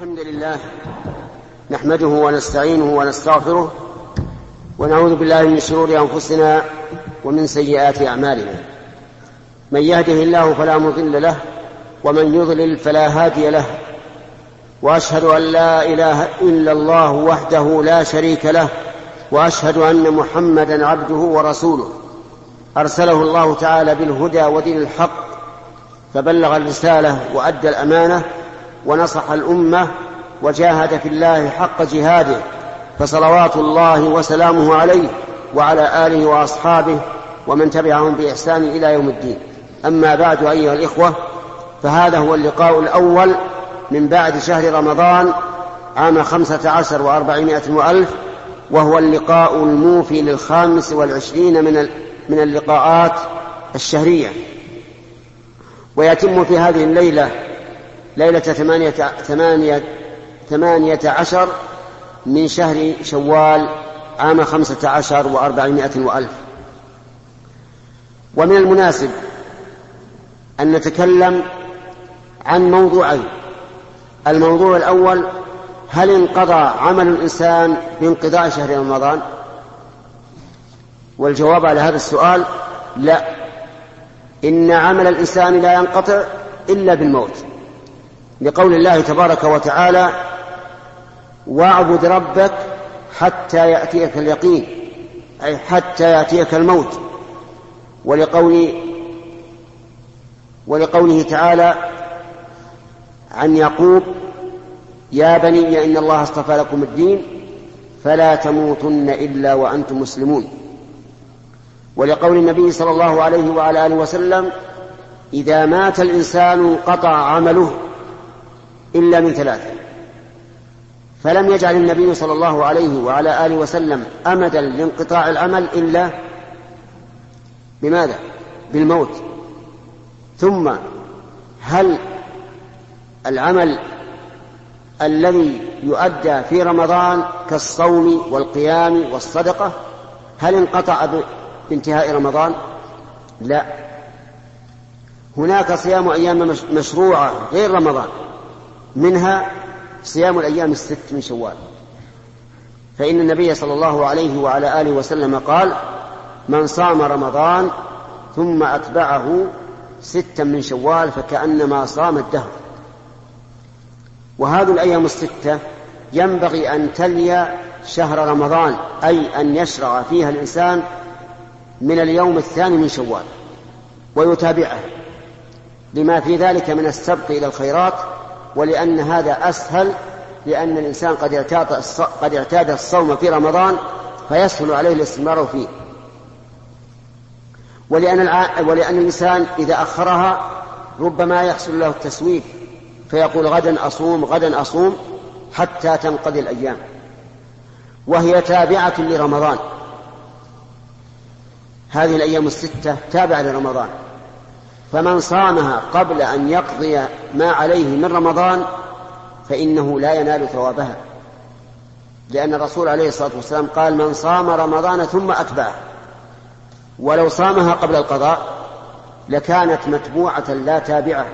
الحمد لله نحمده ونستعينه ونستغفره ونعوذ بالله من شرور أنفسنا ومن سيئات أعمالنا. من يهده الله فلا مضل له ومن يضلل فلا هادي له، وأشهد أن لا إله إلا الله وحده لا شريك له، وأشهد أن محمدا عبده ورسوله أرسله الله تعالى بالهدى ودين الحق، فبلغ الرسالة وأدى الأمانة ونصح الأمة وجاهد في الله حق جهاده، فصلوات الله وسلامه عليه وعلى آله وأصحابه ومن تبعهم بإحسان إلى يوم الدين. أما بعد أيها الإخوة، فهذا هو اللقاء الأول من بعد شهر رمضان عام 15 و400 وألف، وهو اللقاء الموفي لل25 من اللقاءات الشهرية، ويتم في هذه الليلة ليلة 18 من شهر شوال عام 15 و400 وألف. ومن المناسب أن نتكلم عن موضوعين. الموضوع الأول: هل انقضى عمل الإنسان بانقضاء شهر رمضان؟ والجواب على هذا السؤال: لا، إن عمل الإنسان لا ينقطع إلا بالموت، لقول الله تبارك وتعالى: واعبد ربك حتى يأتيك اليقين، أي حتى يأتيك الموت. ولقوله تعالى عن يعقوب: يا بني إن الله اصطفى لكم الدين فلا تموتن إلا وأنتم مسلمون. ولقول النبي صلى الله عليه وعلى آله وسلم: إذا مات الإنسان انقطع عمله إلا من ثلاث. فلم يجعل النبي صلى الله عليه وعلى آله وسلم أمدا لانقطاع العمل إلا بماذا؟ بالموت. ثم هل العمل الذي يؤدى في رمضان كالصوم والقيام والصدقة هل انقطع بانتهاء رمضان؟ لا، هناك صيام أيام مشروعة غير رمضان، منها صيام الأيام 6 من شوال. فإن النبي صلى الله عليه وعلى آله وسلم قال: من صام رمضان ثم أتبعه 6 من شوال فكأنما صام الدهر. وهذه الأيام 6 ينبغي أن تلي شهر رمضان، أي أن يشرع فيها الإنسان من اليوم 2 من شوال ويتابعه، لما في ذلك من السبق إلى الخيرات، ولأن هذا أسهل، لأن الإنسان قد اعتاد الصوم في رمضان فيسهل عليه الاستمرار فيه. ولأن الإنسان إذا أخرها ربما يحصل له التسويف، فيقول غدا أصوم حتى تنقضي الأيام، وهي تابعة لرمضان. هذه الأيام 6 تابعة لرمضان، فمن صامها قبل أن يقضي ما عليه من رمضان فإنه لا ينال ثوابها، لأن الرسول عليه الصلاة والسلام قال: من صام رمضان ثم أتبعه. ولو صامها قبل القضاء لكانت متبوعة لا تابعة.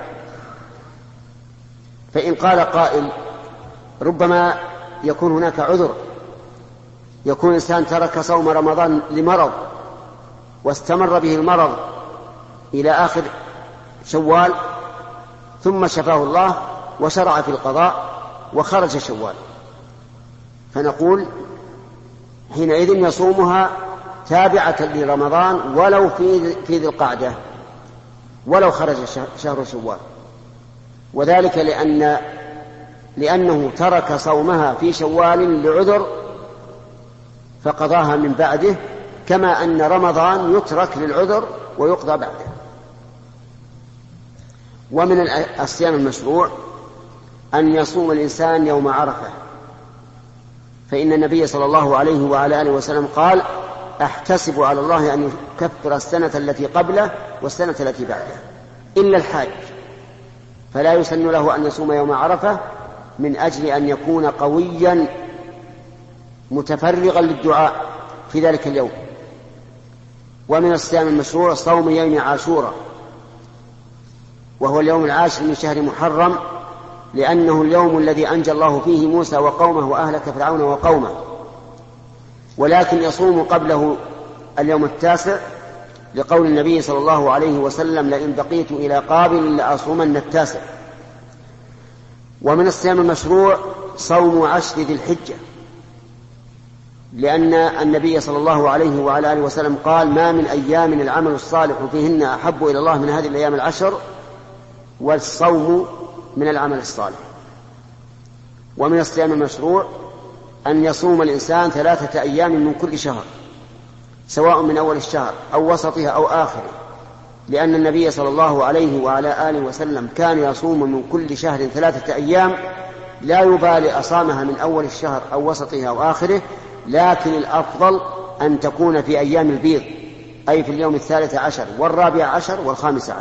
فإن قال قائل: ربما يكون هناك عذر، يكون إنسان ترك صوم رمضان لمرض واستمر به المرض إلى آخر شوال ثم شفاه الله وشرع في القضاء وخرج شوال، فنقول حينئذ يصومها تابعة لرمضان ولو في ذي القعدة، ولو خرج شهر شوال. وذلك لأنه ترك صومها في شوال لعذر فقضاها من بعده، كما أن رمضان يترك للعذر ويقضى بعده. ومن الصيام المشروع أن يصوم الإنسان يوم عرفة، فإن النبي صلى الله عليه وعلى آله وسلم قال: أحتسب على الله أن يكفر السنة التي قبله والسنة التي بعده إلا الحاج، فلا يسن له أن يصوم يوم عرفة من أجل أن يكون قويا متفرغا للدعاء في ذلك اليوم. ومن الصيام المشروع صوم يوم عاشوراء، وهو اليوم 10 من شهر محرم لأنه اليوم الذي أنجى الله فيه موسى وقومه وأهلك فرعون وقومه، ولكن يصوم قبله اليوم التاسع لقول النبي صلى الله عليه وسلم: لئن بقيت إلى قابل لأصومن التاسع. ومن الصيام المشروع صوم 10 ذي الحجة، لأن النبي صلى الله عليه وعلى آله وسلم قال: ما من أيام العمل الصالح فيهن أحب إلى الله من هذه الأيام العشر، والصوم من العمل الصالح. ومن الصيام المشروع أن يصوم الإنسان 3 أيام من كل شهر، سواء من أول الشهر أو وسطه أو آخره، لأن النبي صلى الله عليه وعلى آله وسلم كان يصوم من كل شهر 3 أيام، لا يبالي أصامها من أول الشهر أو وسطه أو آخره، لكن الأفضل أن تكون في أيام البيض، أي في اليوم 13 و14 و15.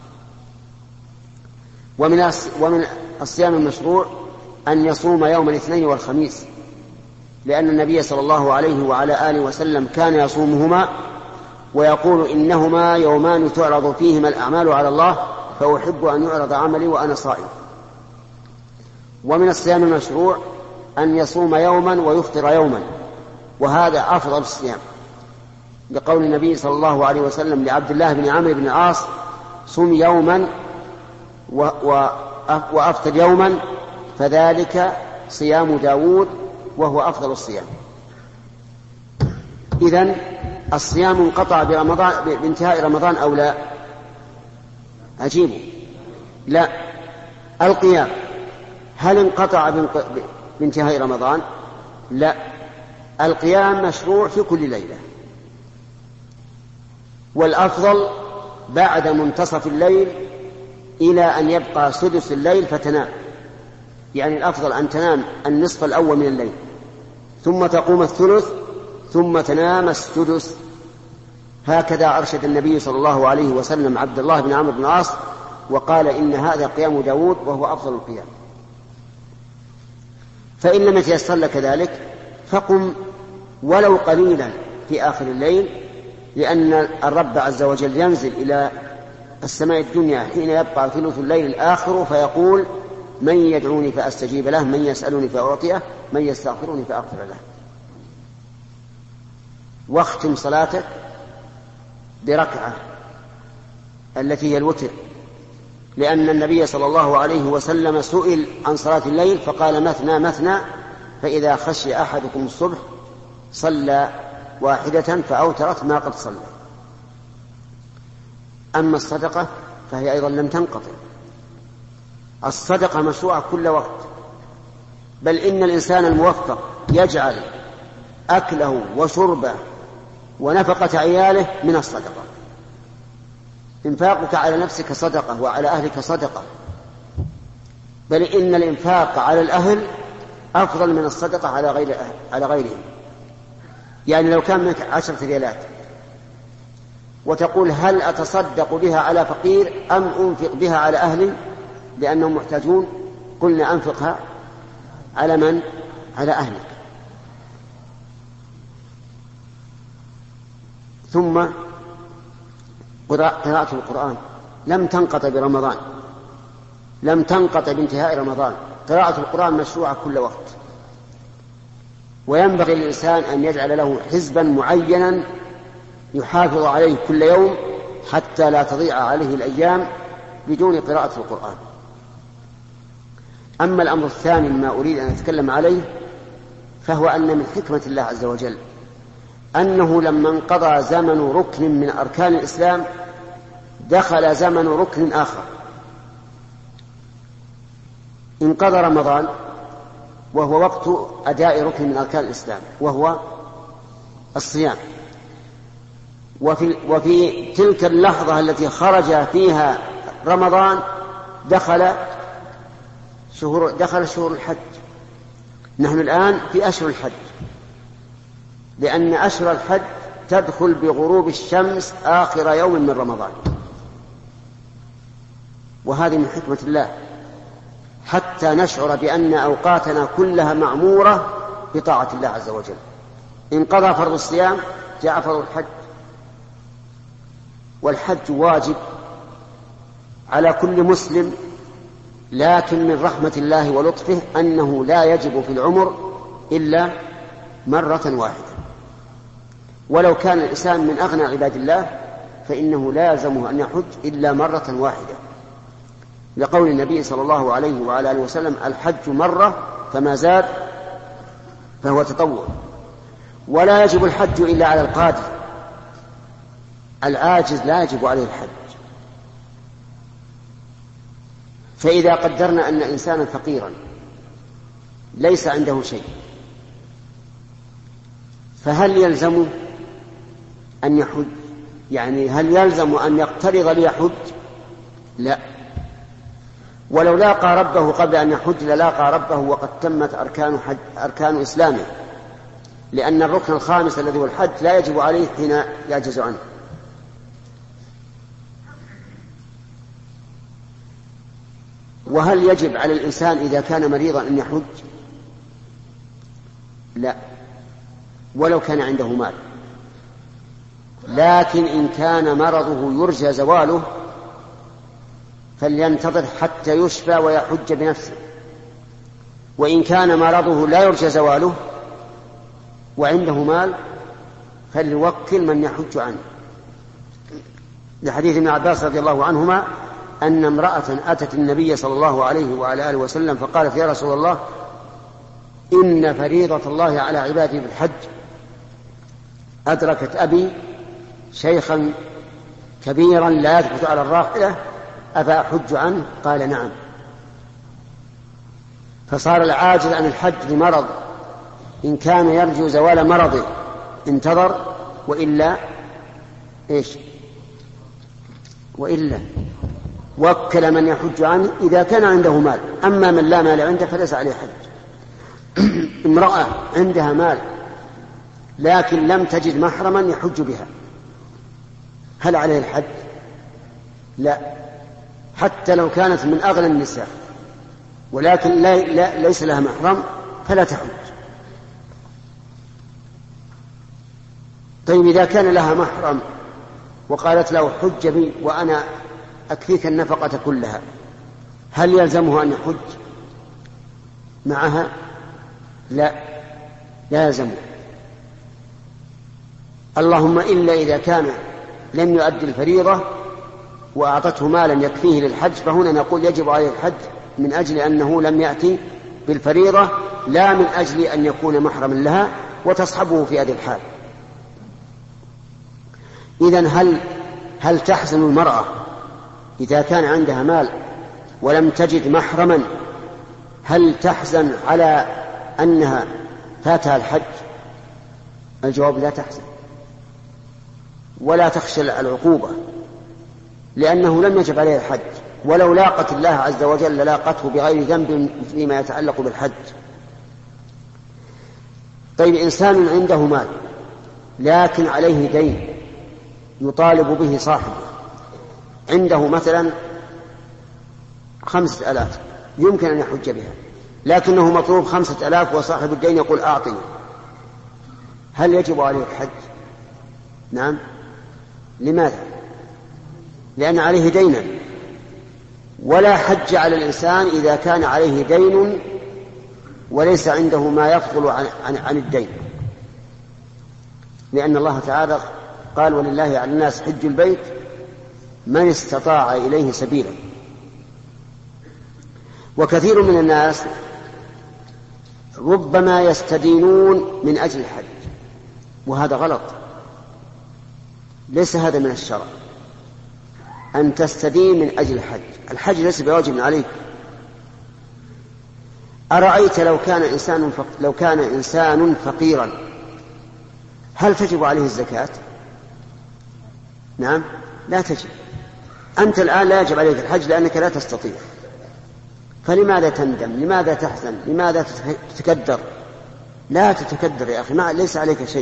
ومن الصيام المشروع أن يصوم يوم الاثنين والخميس، لأن النبي صلى الله عليه وعلى آله وسلم كان يصومهما ويقول: إنهما يومان تعرض فيهما الأعمال على الله، فأحب أن يعرض عملي وأنا صائم. ومن الصيام المشروع أن يصوم يوما ويفطر يوما، وهذا أفضل الصيام، لقول النبي صلى الله عليه وسلم لعبد الله بن عمرو بن العاص: صم يوما وأفطر يوما، فذلك صيام داود وهو أفضل الصيام. إذن الصيام انقطع بانتهاء رمضان أو لا؟ عجيب، لا. القيام هل انقطع بانتهاء رمضان؟ لا، القيام مشروع في كل ليلة، والأفضل بعد منتصف الليل إلى أن يبقى سدس الليل فتنام، يعني الأفضل أن تنام النصف الأول من الليل، ثم تقوم الثلث، ثم تنام السدس. هكذا أرشد النبي صلى الله عليه وسلم عبد الله بن عمرو بن العاص، وقال: إن هذا قيام داود وهو أفضل القيام. فإن لم يتيسر لك ذلك فقم ولو قليلا في آخر الليل، لأن الرب عز وجل ينزل إلى السماء الدنيا حين يبقى ثلث الليل الآخر فيقول: من يدعوني فأستجيب له، من يسألني فأعطيه، من يستغفرني فأغفر له. واختم صلاتك بركعة التي هي الوتر، لأن النبي صلى الله عليه وسلم سئل عن صلاة الليل فقال: مثنى مثنى، فإذا خشي أحدكم الصبح صلى 1 فأوترت ما قد صلى. أما الصدقة فهي أيضا لم تنقطع، الصدقة مشروعة كل وقت، بل إن الإنسان الموفق يجعل أكله وشربه ونفقة عياله من الصدقة. إنفاقك على نفسك صدقة وعلى أهلك صدقة، بل إن الإنفاق على الأهل أفضل من الصدقة على غيرهم. يعني لو كان منك 10 ريالات وتقول: هل أتصدق بها على فقير أم أنفق بها على أهلي لأنهم محتاجون؟ قلنا: أنفقها على من؟ على أهلك. ثم قراءة القرآن لم تنقطع برمضان، لم تنقطع بانتهاء رمضان. قراءة القرآن مشروعة كل وقت، وينبغي للإنسان أن يجعل له حزبا معينا يحافظ عليه كل يوم حتى لا تضيع عليه الأيام بدون قراءة القرآن. أما الأمر الثاني ما أريد أن أتكلم عليه، فهو أن من حكمة الله عز وجل أنه لما انقضى زمن ركن من أركان الإسلام دخل زمن ركن آخر. انقضى رمضان وهو وقت أداء ركن من أركان الإسلام وهو الصيام، وفي تلك اللحظة التي خرج فيها رمضان دخل شهور الحج. نحن الآن في أشهر الحج، لأن أشهر الحج تدخل بغروب الشمس آخر يوم من رمضان، وهذه من حكمة الله حتى نشعر بأن أوقاتنا كلها معمورة بطاعة الله عز وجل. انقضى فرض الصيام جاء فرض الحج، والحج واجب على كل مسلم لكن من رحمة الله ولطفه أنه لا يجب في العمر إلا مرة واحدة. ولو كان الإنسان من أغنى عباد الله فإنه لا يلزمه أن يحج إلا مرة واحدة، لقول النبي صلى الله عليه وعلى آله وسلم: الحج مرة فما زاد فهو تطوع. ولا يجب الحج إلا على القادر، العاجز لا يجب عليه الحج. فإذا قدرنا أن إنسانا فقيرا ليس عنده شيء، فهل يلزم أن يحج؟ يعني هل يلزم أن يقترض ليحج؟ لا. ولو لاقى ربه قبل أن يحج للاقى ربه وقد تمت أركان إسلامه، لأن الركن الخامس الذي هو الحج لا يجب عليه حين يعجز عنه. وهل يجب على الإنسان إذا كان مريضا أن يحج؟ لا، ولو كان عنده مال. لكن إن كان مرضه يرجى زواله فلينتظر حتى يشفى ويحج بنفسه. وإن كان مرضه لا يرجى زواله وعنده مال فليوكل من يحج عنه، لحديث ابن عباس رضي الله عنهما أن امرأة أتت النبي صلى الله عليه وعلى آله وسلم فقالت: يا رسول الله، إن فريضة الله على عباده بالحج أدركت أبي شيخا كبيرا لا يثبت على الراحلة، أفأحج عنه؟ قال: نعم. فصار العاجز عن الحج لمرض إن كان يرجو زوال مرضه انتظر، وإلا وكل من يحج عنه إذا كان عنده مال. أما من لا مال عنده فليس عليه حج. امرأة عندها مال لكن لم تجد محرما يحج بها، هل عليه الحج؟ لا، حتى لو كانت من أغنى النساء ولكن ليس لها محرم فلا تحج. طيب إذا كان لها محرم وقالت له: حج بي وأنا أكفيك النفقة كلها، هل يلزمه أن يحج معها؟ لا يلزمه، اللهم إلا إذا كان لم يؤدي الفريضة وأعطته مالا يكفيه للحج، فهنا نقول يجب عليه الحج من أجل أنه لم يأتي بالفريضة، لا من أجل أن يكون محرما لها وتصحبه في هذه الحال. إذن هل تحزن المرأة إذا كان عندها مال ولم تجد محرما؟ هل تحزن على أنها فاتها الحج؟ الجواب: لا تحزن ولا تخشى العقوبة، لأنه لم يجب عليه الحج، ولو لاقت الله عز وجل لاقته بغير ذنب فيما يتعلق بالحج. طيب إنسان عنده مال لكن عليه دين يطالب به صاحبه، عنده مثلا 5000 يمكن أن يحج بها، لكنه مطلوب 5000 وصاحب الدين يقول: أعطني، هل يجب عليه الحج؟ نعم. لماذا؟ لأن عليه دينا، ولا حج على الإنسان إذا كان عليه دين وليس عنده ما يفضل عن الدين، لأن الله تعالى قال: ولله على الناس حج البيت من استطاع إليه سبيلا. وكثير من الناس ربما يستدينون من أجل الحج، وهذا غلط، ليس هذا من الشرع أن تستدين من أجل الحج. الحج ليس بواجب عليك. أرأيت لو كان إنسان فقيرا هل تجب عليه الزكاة؟ نعم، لا تجب. أنت الآن لا يجب عليك الحج لأنك لا تستطيع، فلماذا تندم؟ لماذا تحزن؟ لماذا تتكدر؟ لا تتكدر يا أخي، ليس عليك شيء.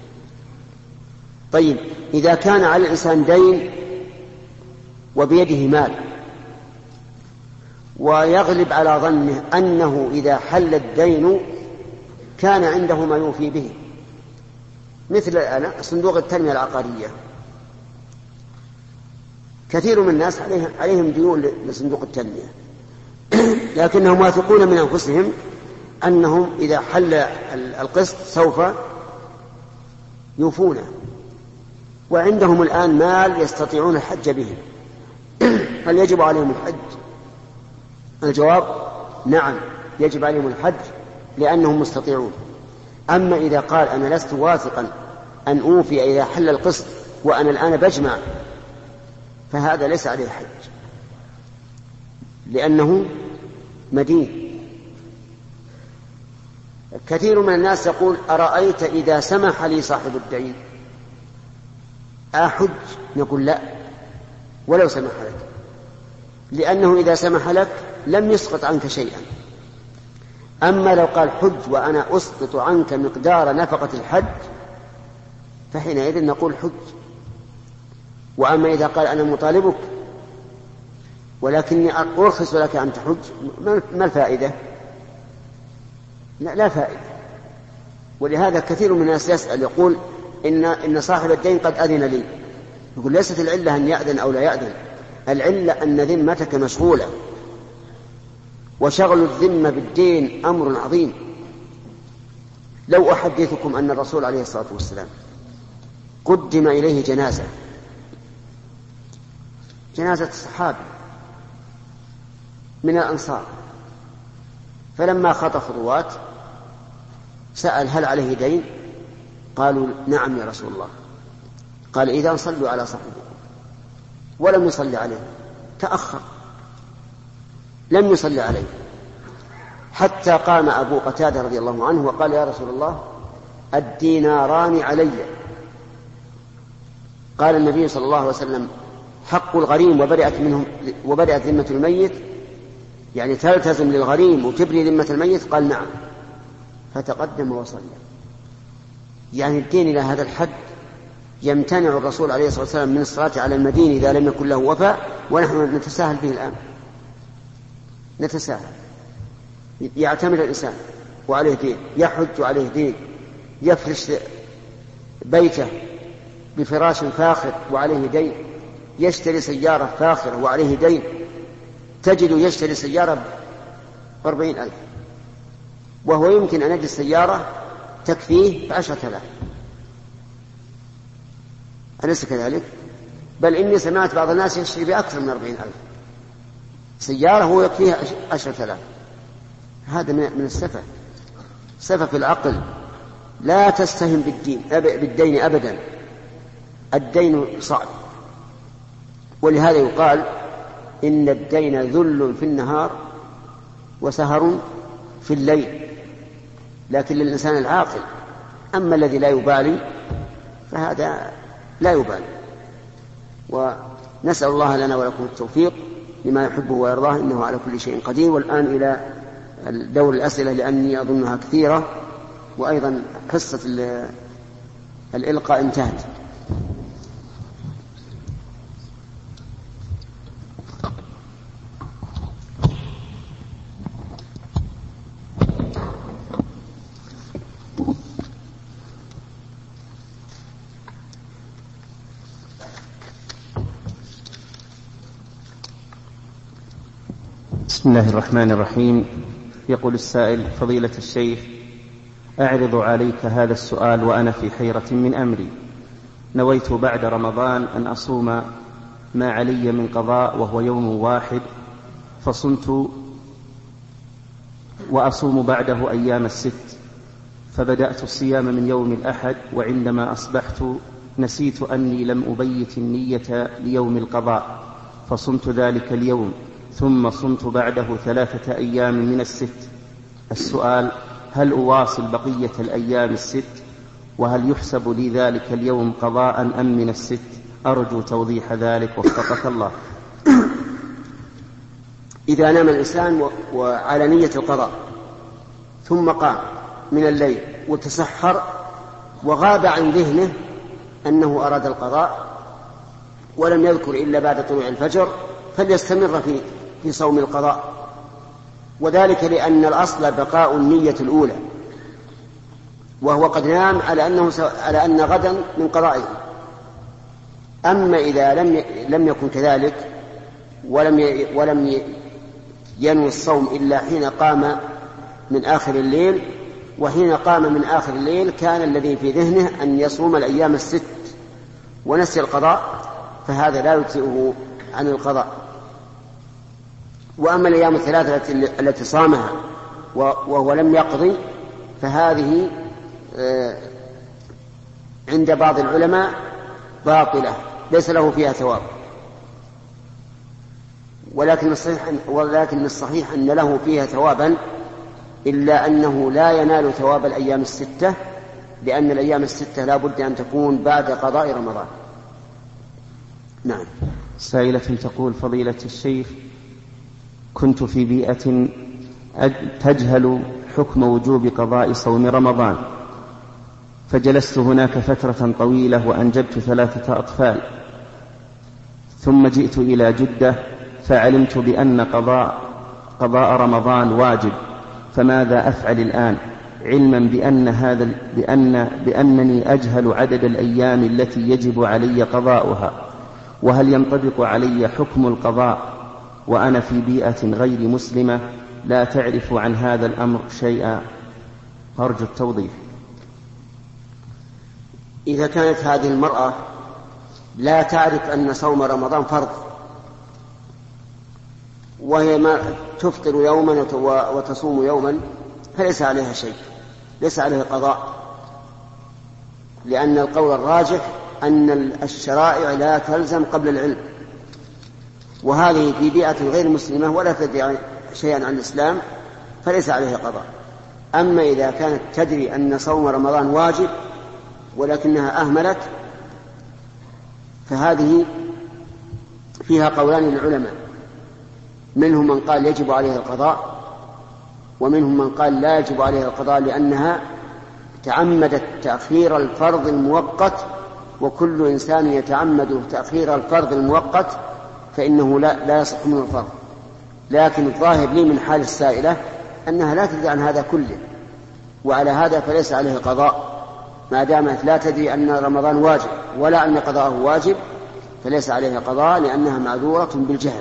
طيب إذا كان على الإنسان دين وبيده مال ويغلب على ظنه أنه إذا حل الدين كان عنده ما يوفي به، مثل صندوق التنمية العقارية، كثير من الناس عليهم ديون لصندوق التنمية لكنهم واثقون من أنفسهم أنهم إذا حل القسط سوف يوفونه، وعندهم الآن مال يستطيعون الحج به. هل يجب عليهم الحج؟ الجواب نعم، يجب عليهم الحج لأنهم مستطيعون. أما إذا قال أنا لست واثقا أن أوفي إذا حل القسط وأنا الآن بجمع، فهذا ليس عليه حج لأنه مدين. كثير من الناس يقول أرأيت إذا سمح لي صاحب الدين أحج؟ نقول لا، ولو سمح لك، لأنه إذا سمح لك لم يسقط عنك شيئا. أما لو قال حج وأنا أسقط عنك مقدار نفقة الحج فحينئذ نقول حج. وأما إذا قال أنا مطالبك ولكني أرخص لك أن تحج، ما الفائدة؟ لا فائدة. ولهذا كثير من الناس يسأل يقول إن صاحب الدين قد أذن لي. يقول ليست العلة أن يأذن أو لا يأذن، العلة أن ذمتك مشغولة، وشغل الذمة بالدين أمر عظيم. لو أحدثكم أن الرسول عليه الصلاة والسلام قدم إليه جنازة الصحابي من الأنصار، فلما خطى خطوات سأل هل عليه دين؟ قالوا نعم يا رسول الله. قال إذا صلوا على صاحبكم، ولم يصلي عليه، تأخر لم يصلي عليه، حتى قام أبو قتادة رضي الله عنه وقال يا رسول الله الديناران علي. قال النبي صلى الله عليه وسلم حق الغريم وبرئت ذمة الميت، يعني تلتزم للغريم وتبري ذمة الميت؟ قال نعم، فتقدم وصلى. يعني الدين إلى هذا الحد يمتنع الرسول عليه الصلاة والسلام من الصلاة على المدين إذا لم يكن له وفاء، ونحن نتساهل به الآن، نتساهل. يعتمد الإنسان وعليه دين، يحج وعليه دين، يفرش بيته بفراش فاخر وعليه دين، يشتري سيارة فاخرة وعليه دين. تجد يشتري سيارة ب40,000 وهو يمكن أن يجد سيارة تكفيه ب10,000. أليس كذلك؟ بل إني سمعت بعض الناس يشتري بأكثر من 40,000 سيارة هو يكفيه 10,000. هذا من السفه، سفه العقل. لا تستهن بالدين أبدا، الدين صعب. ولهذا يقال إن الدين ذل في النهار وسهر في الليل، لكن للإنسان العاقل. أما الذي لا يبالي فهذا لا يبالي. ونسأل الله لنا ولكم التوفيق لما يحبه ويرضاه، إنه على كل شيء قدير. والآن إلى دور الأسئلة لأني أظنها كثيرة، وأيضا حصة الإلقاء انتهت. بسم الله الرحمن الرحيم. يقول السائل: فضيلة الشيخ، أعرض عليك هذا السؤال وأنا في حيرة من أمري. نويت بعد رمضان أن أصوم ما علي من قضاء وهو يوم واحد، فصمت وأصوم بعده أيام الست، فبدأت الصيام من يوم الأحد، وعندما أصبحت نسيت أني لم أبيت النية ليوم القضاء، فصمت ذلك اليوم، ثم صمت بعده 3 أيام من الست. السؤال: هل أواصل بقية الأيام الست؟ وهل يحسب لي ذلك اليوم قضاء أم من الست؟ أرجو توضيح ذلك وفقك الله. إذا نام الإنسان وعلى نية القضاء ثم قام من الليل وتسحر وغاب عن ذهنه أنه أراد القضاء ولم يذكر إلا بعد طلوع الفجر، فليستمر في صوم القضاء، وذلك لأن الأصل بقاء النية الأولى، وهو قد نام على أن غدا من قضائه. أما إذا لم يكن كذلك ولم ينوي الصوم إلا حين قام من آخر الليل، وحين قام من آخر الليل كان الذي في ذهنه أن يصوم الأيام الست ونسي القضاء، فهذا لا يجزئه عن القضاء. وأما الأيام الثلاثة التي صامها وهو لم يقضي فهذه عند بعض العلماء باطلة ليس له فيها ثواب، ولكن الصحيح أن له فيها ثوابا، إلا أنه لا ينال ثواب الأيام الستة، لأن الأيام الستة لا بد أن تكون بعد قضاء رمضان. نعم. سائلة تقول: فضيلة الشيخ، كنت في بيئة تجهل حكم وجوب قضاء صوم رمضان، فجلست هناك فترة طويلة وأنجبت 3 أطفال، ثم جئت إلى جدة فعلمت بأن قضاء رمضان واجب، فماذا أفعل الآن، علما بأنني أجهل عدد الأيام التي يجب علي قضاؤها؟ وهل ينطبق علي حكم القضاء وأنا في بيئة غير مسلمة لا تعرف عن هذا الأمر شيئا؟ أرجو التوضيح. إذا كانت هذه المرأة لا تعرف أن صوم رمضان فرض، وهي ما تفطر يوما وتصوم يوما، فليس عليها شيء، ليس عليها قضاء، لأن القول الراجح أن الشرائع لا تلزم قبل العلم، وهذه في بيئة غير مسلمة ولا تدري شيئا عن الإسلام فليس عليها قضاء. أما إذا كانت تدري أن صوم رمضان واجب ولكنها أهملت، فهذه فيها قولان للعلماء، منهم من قال يجب عليها القضاء، ومنهم من قال لا يجب عليها القضاء لأنها تعمدت تأخير الفرض المؤقت، وكل إنسان يتعمد تأخير الفرض المؤقت فإنه لا يصح منه الفرض. لكن الظاهر لي من حال السائلة أنها لا تدري عن هذا كله، وعلى هذا فليس عليه قضاء ما دامت لا تدري أن رمضان واجب ولا أن قضاءه واجب، فليس عليها قضاء لأنها معذورة بالجهل.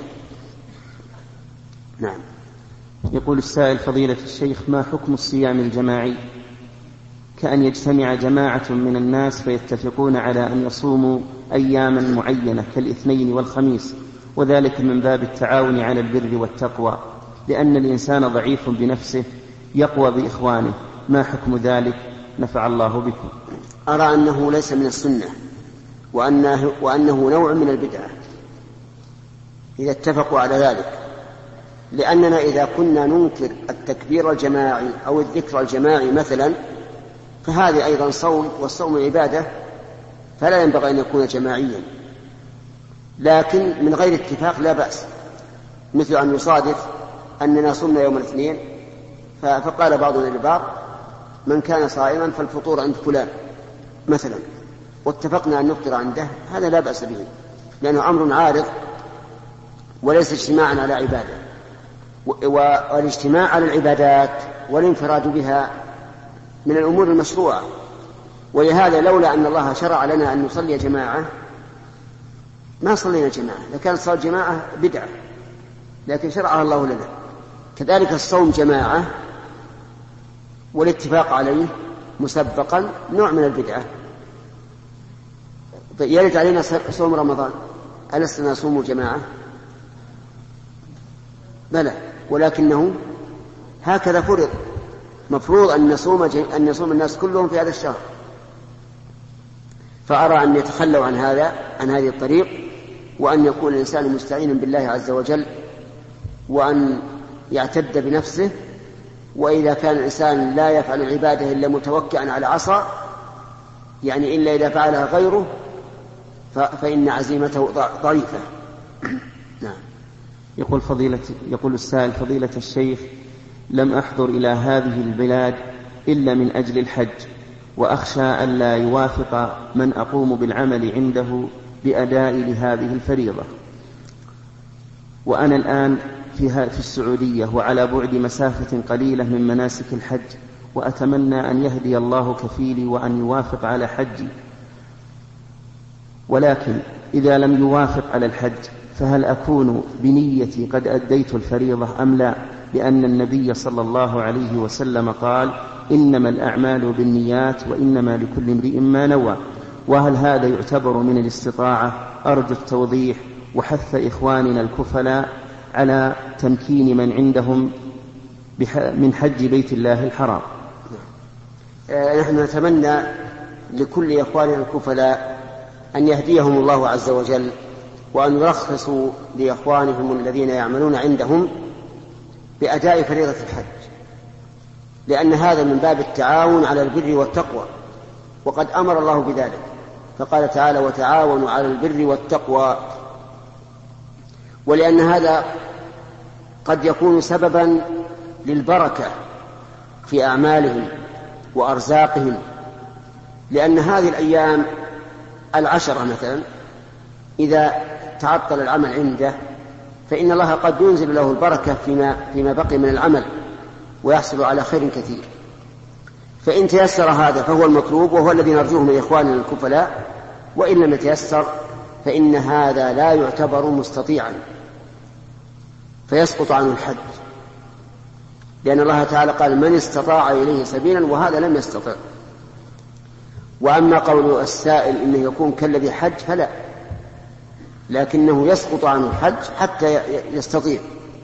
نعم. يقول السائل: فضيلة الشيخ، ما حكم الصيام الجماعي؟ كأن يجتمع جماعة من الناس فيتفقون على أن يصوموا أياما معينة كالاثنين والخميس، وذلك من باب التعاون على البر والتقوى، لأن الإنسان ضعيف بنفسه يقوى بإخوانه، ما حكم ذلك؟ نفع الله بكم. أرى أنه ليس من السنة، وأنه نوع من البدعة إذا اتفقوا على ذلك، لأننا إذا كنا ننكر التكبير الجماعي أو الذكر الجماعي مثلا، فهذه أيضا صوم، والصوم عبادة، فلا ينبغي أن يكون جماعيا، لكن من غير اتفاق لا بأس، مثل أن يصادف أننا صمنا يوم الاثنين فقال بعضنا لبعض: من كان صائما فالفطور عند فلان مثلا، واتفقنا أن نفطر عنده، هذا لا بأس به، لأنه أمر عارض وليس اجتماعا على عبادة. والاجتماع على العبادات والانفراد بها من الأمور المشروعة، ولهذا لولا أن الله شرع لنا أن نصلي جماعة ما صلينا جماعة، لكان صلاة جماعة بدعة، لكن شرعها الله لنا. كذلك الصوم جماعة والاتفاق عليه مسبقا نوع من البدعة. يرد علينا صوم رمضان، ألسنا نصوم جماعة؟ بلى، ولكنه هكذا فرض، مفروض أن يصوم الناس كلهم في هذا الشهر. فأرى أن يتخلوا عن هذه الطريق، وأن يكون الإنسان مستعينا بالله عز وجل، وأن يعتد بنفسه. وإذا كان الإنسان لا يفعل العبادة إلا متوكئا على عصا، يعني إلا إذا فعلها غيره، فإن عزيمته ضعيفة. نعم. يقول السائل: فضيلة الشيخ، لم أحضر إلى هذه البلاد إلا من أجل الحج، وأخشى ألا يوافق من أقوم بالعمل عنده بأداء لهذه الفريضة، وأنا الآن في السعودية وعلى بعد مسافة قليلة من مناسك الحج، وأتمنى أن يهدي الله كفيلي وأن يوافق على حجي، ولكن إذا لم يوافق على الحج فهل أكون بنيتي قد أديت الفريضة أم لا؟ لأن النبي صلى الله عليه وسلم قال: إنما الأعمال بالنيات وإنما لكل امرئ ما نوى. وهل هذا يعتبر من الاستطاعة؟ أرجو التوضيح وحث إخواننا الكفلاء على تمكين من عندهم من حج بيت الله الحرام. نحن نتمنى لكل إخواننا الكفلاء أن يهديهم الله عز وجل، وأن يرخصوا لإخوانهم الذين يعملون عندهم بأداء فريضة الحج، لأن هذا من باب التعاون على البر والتقوى، وقد أمر الله بذلك، فقال تعالى: وتعاونوا على البر والتقوى. ولأن هذا قد يكون سببا للبركة في أعمالهم وأرزاقهم، لأن هذه الأيام 10 مثلا إذا تعطل العمل عنده فإن الله قد ينزل له البركة فيما بقي من العمل ويحصل على خير كثير. فإن تيسر هذا فهو المطلوب، وهو الذي نرجوه من إخواننا الكفلاء، وإن لم يتيسر فإن هذا لا يعتبر مستطيعا فيسقط عنه الحج، لأن الله تعالى قال: من استطاع إليه سبيلا، وهذا لم يستطع. وأما قول السائل إنه يكون كالذي حج فلا، لكنه يسقط عنه الحج حتى يستطيع،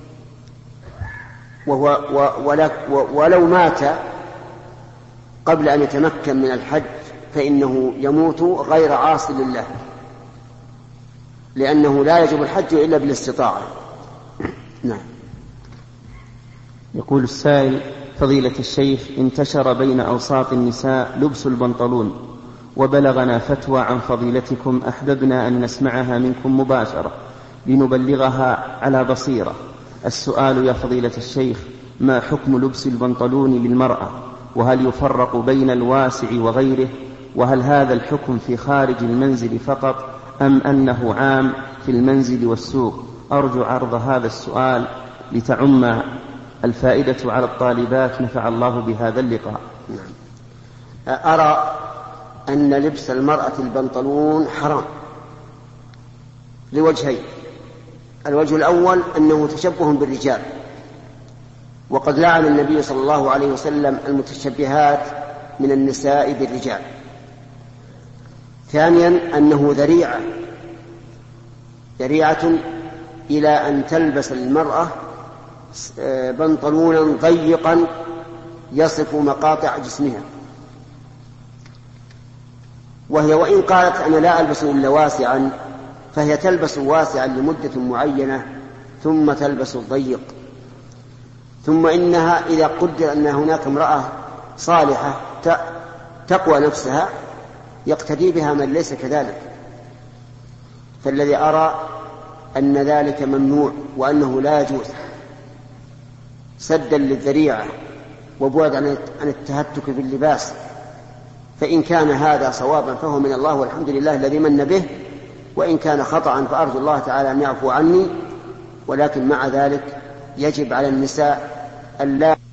ولو مات قبل أن يتمكن من الحج فإنه يموت غير عاص لله، لأنه لا يجب الحج إلا بالاستطاعة. نعم. يقول السائل: فضيلة الشيخ، انتشر بين أوساط النساء لبس البنطلون، وبلغنا فتوى عن فضيلتكم أحببنا أن نسمعها منكم مباشرة لنبلغها على بصيرة. السؤال: يا فضيلة الشيخ، ما حكم لبس البنطلون للمرأة؟ وهل يفرق بين الواسع وغيره؟ وهل هذا الحكم في خارج المنزل فقط أم أنه عام في المنزل والسوق؟ أرجو عرض هذا السؤال لتعم الفائدة على الطالبات، نفع الله بهذا اللقاء. أرى أن لبس المرأة البنطلون حرام لوجهين: الوجه الأول أنه تشبه بالرجال، وقد لعن النبي صلى الله عليه وسلم المتشبهات من النساء بالرجال. ثانيا أنه ذريعة إلى أن تلبس المرأة بنطلونا ضيقا يصف مقاطع جسمها، وهي وإن قالت أنا لا ألبس إلا واسعا فهي تلبس واسعا لمدة معينة ثم تلبس الضيق. ثم إنها إذا قدر أن هناك امرأة صالحة تقوى نفسها يقتدي بها من ليس كذلك. فالذي أرى أن ذلك ممنوع وأنه لا يجوز سدا للذريعة وبعد عن التهتك باللباس. فإن كان هذا صوابا فهو من الله والحمد لله الذي من به، وإن كان خطأ فأرجو الله تعالى أن يعفو عني. ولكن مع ذلك يجب على النساء أن لا